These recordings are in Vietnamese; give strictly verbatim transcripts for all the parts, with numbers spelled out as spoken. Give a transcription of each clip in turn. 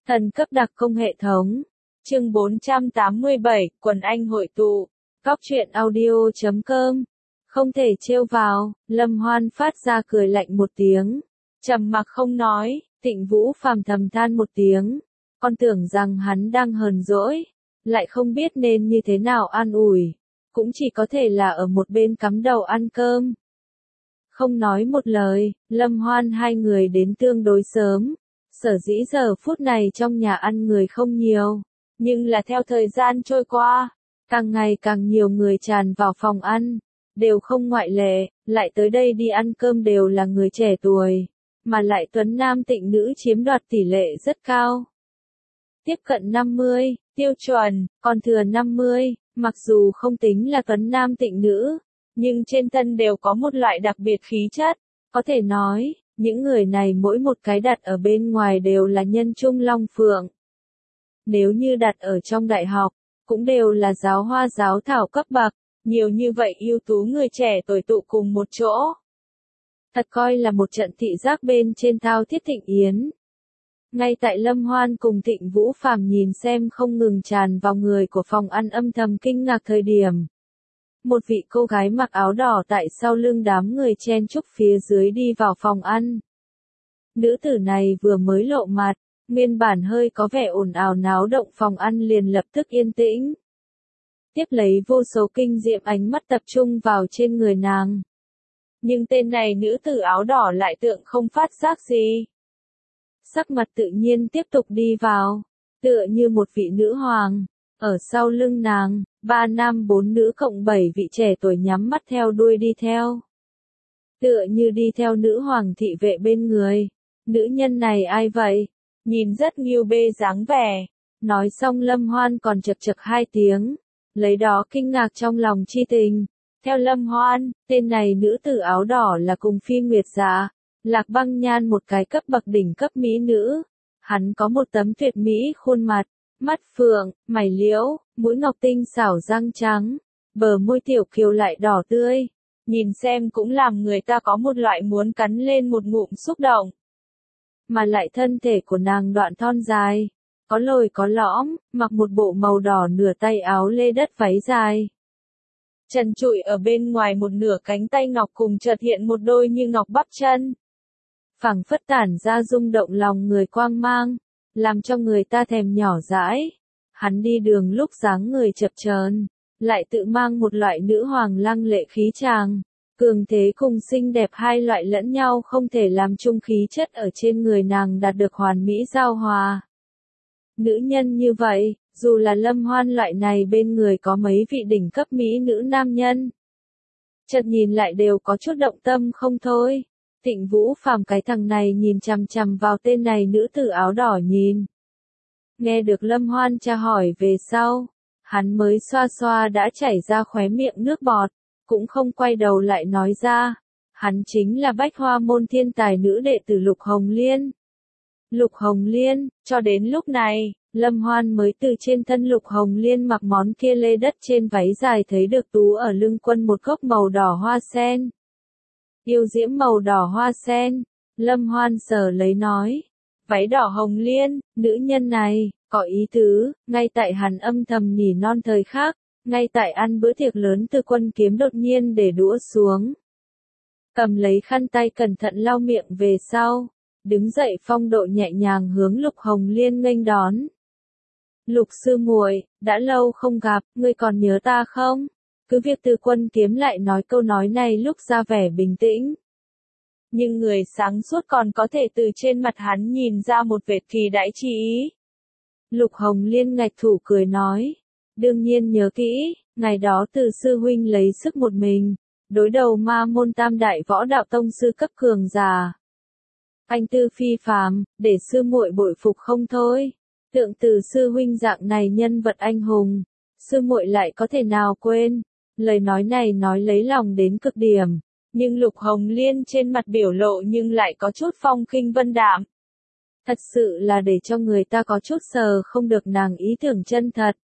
Thần cấp đặc công hệ thống. Chương bốn trăm tám mươi bảy, quần anh hội tụ. Góc truyện audio chấm com. Không thể trêu vào, Lâm Hoan phát ra cười lạnh một tiếng. Trầm mặc không nói, Tịnh Vũ Phàm thầm than một tiếng. Con tưởng rằng hắn đang hờn dỗi, lại không biết nên như thế nào an ủi. Cũng chỉ có thể là ở một bên cắm đầu ăn cơm. Không nói một lời, Lâm Hoan hai người đến tương đối sớm. Sở dĩ giờ phút này trong nhà ăn người không nhiều, nhưng là theo thời gian trôi qua, càng ngày càng nhiều người tràn vào phòng ăn, đều không ngoại lệ, lại tới đây đi ăn cơm đều là người trẻ tuổi, mà lại tuấn nam tịnh nữ chiếm đoạt tỷ lệ rất cao. Tiếp cận năm mươi, tiêu chuẩn, còn thừa năm mươi, mặc dù không tính là tuấn nam tịnh nữ, nhưng trên thân đều có một loại đặc biệt khí chất, có thể nói, những người này mỗi một cái đặt ở bên ngoài đều là nhân trung long phượng. Nếu như đặt ở trong đại học, cũng đều là giáo hoa giáo thảo cấp bậc, nhiều như vậy ưu tú người trẻ tuổi tụ cùng một chỗ. Thật coi là một trận thị giác bên trên thao thiết thịnh yến. Ngay tại Lâm Hoan cùng Tịnh Vũ Phàm nhìn xem không ngừng tràn vào người của phòng ăn âm thầm kinh ngạc thời điểm. Một vị cô gái mặc áo đỏ tại sau lưng đám người chen chúc phía dưới đi vào phòng ăn. Nữ tử này vừa mới lộ mặt, nguyên bản hơi có vẻ ồn ào náo động phòng ăn liền lập tức yên tĩnh. Tiếp lấy vô số kinh diệm ánh mắt tập trung vào trên người nàng. Nhưng tên này nữ tử áo đỏ lại tượng không phát giác gì. Sắc mặt tự nhiên tiếp tục đi vào, tựa như một vị nữ hoàng. Ở sau lưng nàng, ba nam bốn nữ cộng bảy vị trẻ tuổi nhắm mắt theo đuôi đi theo. Tựa như đi theo nữ hoàng thị vệ bên người. Nữ nhân này ai vậy? Nhìn rất nghiêu bê dáng vẻ. Nói xong Lâm Hoan còn chật chật hai tiếng. Lấy đó kinh ngạc trong lòng chi tình. Theo Lâm Hoan, tên này nữ tử áo đỏ là cùng Phi Nguyệt Dạ, Lạc Băng Nhan một cái cấp bậc đỉnh cấp mỹ nữ. Hắn có một tấm tuyệt mỹ khuôn mặt. Mắt phượng, mày liễu, mũi ngọc tinh xảo răng trắng, bờ môi tiểu kiều lại đỏ tươi, nhìn xem cũng làm người ta có một loại muốn cắn lên một ngụm xúc động. Mà lại thân thể của nàng đoạn thon dài, có lồi có lõm, mặc một bộ màu đỏ nửa tay áo lê đất váy dài. Trần trụi ở bên ngoài một nửa cánh tay ngọc cùng chợt hiện một đôi như ngọc bắp chân. Phảng phất tản ra rung động lòng người quang mang. Làm cho người ta thèm nhỏ dãi. Hắn đi đường lúc dáng người chập chờn, lại tự mang một loại nữ hoàng lăng lệ khí tràng, cường thế cùng xinh đẹp hai loại lẫn nhau không thể làm chung khí chất ở trên người nàng đạt được hoàn mỹ giao hòa. Nữ nhân như vậy, dù là Lâm Hoan loại này bên người có mấy vị đỉnh cấp mỹ nữ nam nhân, chợt nhìn lại đều có chút động tâm không thôi. Tịnh Vũ Phàm cái thằng này nhìn chằm chằm vào tên này nữ tử áo đỏ nhìn. Nghe được Lâm Hoan tra hỏi về sau, hắn mới xoa xoa đã chảy ra khóe miệng nước bọt, cũng không quay đầu lại nói ra. Hắn chính là Bách Hoa môn thiên tài nữ đệ tử Lục Hồng Liên. Lục Hồng Liên, cho đến lúc này, Lâm Hoan mới từ trên thân Lục Hồng Liên mặc món kia lê đất trên váy dài thấy được tú ở lưng quần một gốc màu đỏ hoa sen. Yêu diễm màu đỏ hoa sen, Lâm Hoan sờ lấy nói. Váy đỏ Hồng Liên, nữ nhân này, có ý tứ, ngay tại hắn âm thầm nỉ non thời khác, ngay tại ăn bữa tiệc lớn Từ Quân Kiếm đột nhiên để đũa xuống. Cầm lấy khăn tay cẩn thận lau miệng về sau, đứng dậy phong độ nhẹ nhàng hướng Lục Hồng Liên nghênh đón. Lục sư muội, đã lâu không gặp, ngươi còn nhớ ta không? Cứ việc Từ Quân Kiếm lại nói câu nói này lúc ra vẻ bình tĩnh. Nhưng người sáng suốt còn có thể từ trên mặt hắn nhìn ra một vệt kỳ đãi chi ý. Lục Hồng Liên ngạch thủ cười nói. Đương nhiên nhớ kỹ, ngày đó Từ sư huynh lấy sức một mình, đối đầu ma môn tam đại võ đạo tông sư cấp cường giả. Anh tư phi phàm, để sư muội bội phục không thôi. Tượng Từ sư huynh dạng này nhân vật anh hùng, sư muội lại có thể nào quên. Lời nói này nói lấy lòng đến cực điểm, nhưng Lục Hồng Liên trên mặt biểu lộ nhưng lại có chút phong khinh vân đạm. Thật sự là để cho người ta có chút sờ không được nàng ý tưởng chân thật.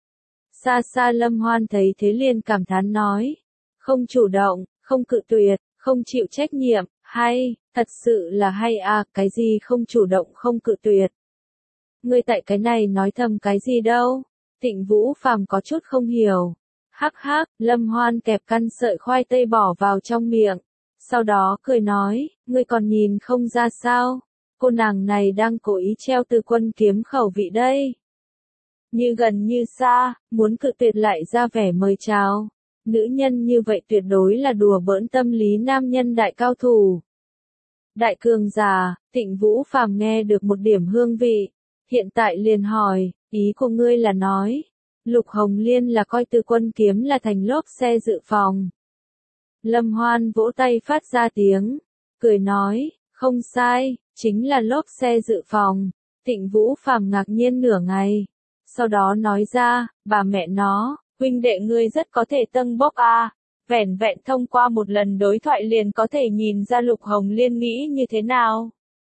Xa xa Lâm Hoan thấy thế liền cảm thán nói. Không chủ động, không cự tuyệt, không chịu trách nhiệm, hay, thật sự là hay à, cái gì không chủ động không cự tuyệt. ngươi tại cái này nói thầm cái gì đâu? Tịnh Vũ Phàm có chút không hiểu. Hắc hắc, Lâm Hoan kẹp căn sợi khoai tây bỏ vào trong miệng. Sau đó cười nói, ngươi còn nhìn không ra sao? Cô nàng này đang cố ý treo Từ Quân Kiếm khẩu vị đây. Như gần như xa, muốn cự tuyệt lại ra vẻ mời chào. Nữ nhân như vậy tuyệt đối là đùa bỡn tâm lý nam nhân đại cao thủ. Đại cường giả, Tịnh Vũ Phàm nghe được một điểm hương vị. Hiện tại liền hỏi, ý của ngươi là nói, Lục Hồng Liên là coi Từ Quân Kiếm là thành lốp xe dự phòng. Lâm Hoan vỗ tay phát ra tiếng, cười nói, không sai, chính là lốp xe dự phòng. Tịnh Vũ Phàm ngạc nhiên nửa ngày, sau đó nói ra, bà mẹ nó, huynh đệ ngươi rất có thể tâng bốc a, vẻn vẹn thông qua một lần đối thoại liền có thể nhìn ra Lục Hồng Liên nghĩ như thế nào.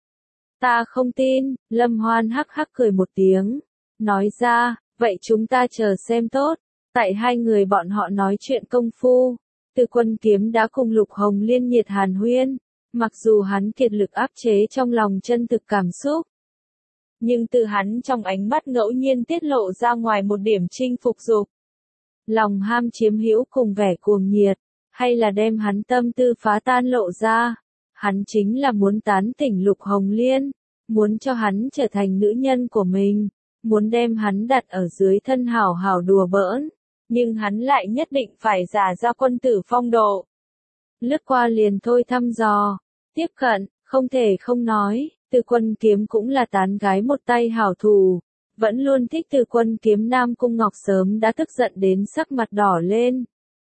Ta không tin, Lâm Hoan hắc hắc cười một tiếng, nói ra, vậy chúng ta chờ xem tốt. Tại hai người bọn họ nói chuyện công phu, Từ Quân Kiếm đã cùng Lục Hồng Liên nhiệt hàn huyên, mặc dù hắn kiệt lực áp chế trong lòng chân thực cảm xúc. Nhưng từ hắn trong ánh mắt ngẫu nhiên tiết lộ ra ngoài một điểm chinh phục dục. Lòng ham chiếm hữu cùng vẻ cuồng nhiệt, hay là đem hắn tâm tư phá tan lộ ra. Hắn chính là muốn tán tỉnh Lục Hồng Liên, muốn cho hắn trở thành nữ nhân của mình, muốn đem hắn đặt ở dưới thân hảo hảo đùa bỡn, nhưng hắn lại nhất định phải giả ra quân tử phong độ. Lướt qua liền thôi thăm dò, tiếp cận, không thể không nói, Từ Quân Kiếm cũng là tán gái một tay hảo thủ, vẫn luôn thích Từ Quân Kiếm Nam Cung Ngọc sớm đã tức giận đến sắc mặt đỏ lên.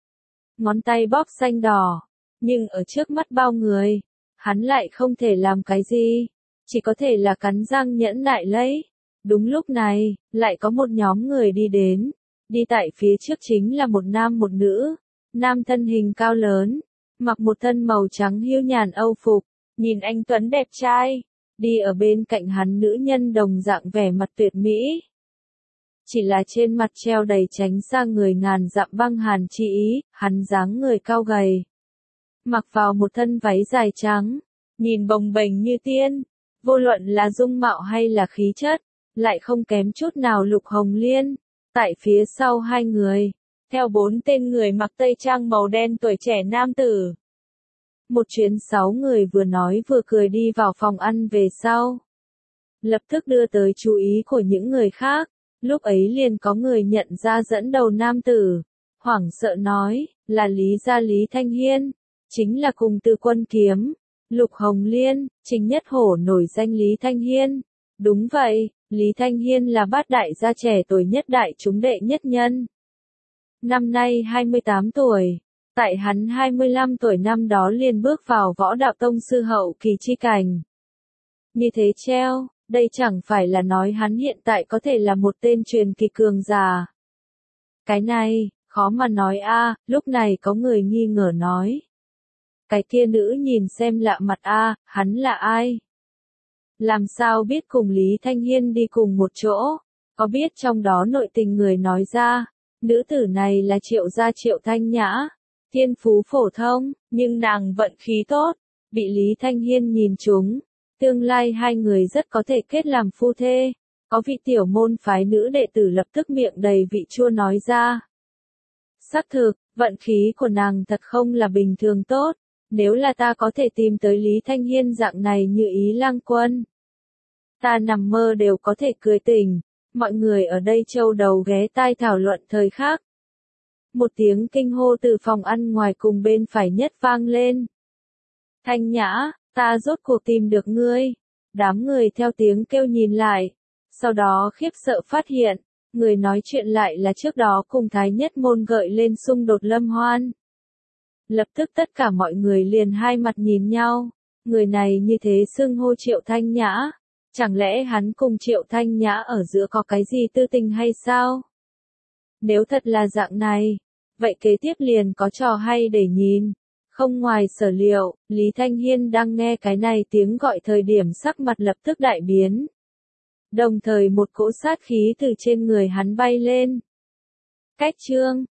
Ngón tay bóp xanh đỏ, nhưng ở trước mắt bao người, hắn lại không thể làm cái gì, chỉ có thể là cắn răng nhẫn nại lấy. Đúng lúc này, lại có một nhóm người đi đến, đi tại phía trước chính là một nam một nữ, nam thân hình cao lớn, mặc một thân màu trắng hiu nhàn âu phục, nhìn anh tuấn đẹp trai, đi ở bên cạnh hắn nữ nhân đồng dạng vẻ mặt tuyệt mỹ. Chỉ là trên mặt treo đầy tránh xa người ngàn dặm băng hàn chi ý, hắn dáng người cao gầy, mặc vào một thân váy dài trắng, nhìn bồng bềnh như tiên, vô luận là dung mạo hay là khí chất, lại không kém chút nào Lục Hồng Liên. Tại phía sau hai người, theo bốn tên người mặc tây trang màu đen tuổi trẻ nam tử. Một chuyến sáu người vừa nói vừa cười đi vào phòng ăn về sau. Lập tức đưa tới chú ý của những người khác, lúc ấy liền có người nhận ra dẫn đầu nam tử, hoảng sợ nói, là Lý gia Lý Thanh Hiên, chính là cùng Từ Quân Kiếm, Lục Hồng Liên, chính nhất hổ nổi danh Lý Thanh Hiên. Đúng vậy, Lý Thanh Hiên là bát đại gia trẻ tuổi nhất đại chúng đệ nhất nhân. Năm nay hai mươi tám tuổi, tại hắn hai mươi lăm tuổi năm đó liền bước vào võ đạo tông sư hậu kỳ chi cảnh. Như thế treo, đây chẳng phải là nói hắn hiện tại có thể là một tên truyền kỳ cường giả. Cái này, khó mà nói a. Lúc này có người nghi ngờ nói. Cái kia nữ nhìn xem lạ mặt a, hắn là ai? Làm sao biết cùng Lý Thanh Hiên đi cùng một chỗ? Có biết trong đó nội tình người nói ra, nữ tử này là Triệu gia Triệu Thanh Nhã, thiên phú phổ thông, nhưng nàng vận khí tốt, bị Lý Thanh Hiên nhìn trúng, tương lai hai người rất có thể kết làm phu thê. Có vị tiểu môn phái nữ đệ tử lập tức miệng đầy vị chua nói ra. Xác thực, vận khí của nàng thật không là bình thường tốt. Nếu là ta có thể tìm tới Lý Thanh Hiên dạng này như ý lang quân, ta nằm mơ đều có thể cười tỉnh. Mọi người ở đây châu đầu ghé tai thảo luận thời khắc. Một tiếng kinh hô từ phòng ăn ngoài cùng bên phải nhất vang lên. Thanh Nhã, ta rốt cuộc tìm được ngươi. Đám người theo tiếng kêu nhìn lại. Sau đó khiếp sợ phát hiện, người nói chuyện lại là trước đó cùng Thái Nhất Môn gợi lên xung đột Lâm Hoan. Lập tức tất cả mọi người liền hai mặt nhìn nhau, người này như thế xưng hô Triệu Thanh Nhã, chẳng lẽ hắn cùng Triệu Thanh Nhã ở giữa có cái gì tư tình hay sao? Nếu thật là dạng này, vậy kế tiếp liền có trò hay để nhìn. Không ngoài sở liệu, Lý Thanh Hiên đang nghe cái này tiếng gọi thời điểm sắc mặt lập tức đại biến. Đồng thời một cỗ sát khí từ trên người hắn bay lên. Cách chương